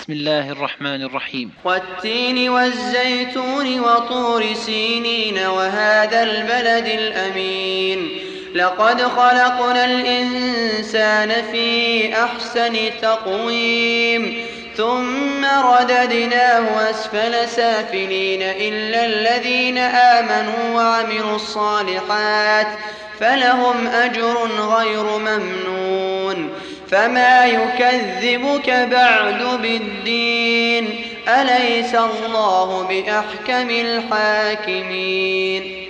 بسم الله الرحمن الرحيم. والتين والزيتون وطور سينين وهذا البلد الأمين لقد خلقنا الإنسان في أحسن تقويم ثم رددناه أسفل سافلين إلا الذين آمنوا وعملوا الصالحات فلهم أجر غير ممنون فما يكذبك بعد بالدين أليس الله بأحكم الحاكمين.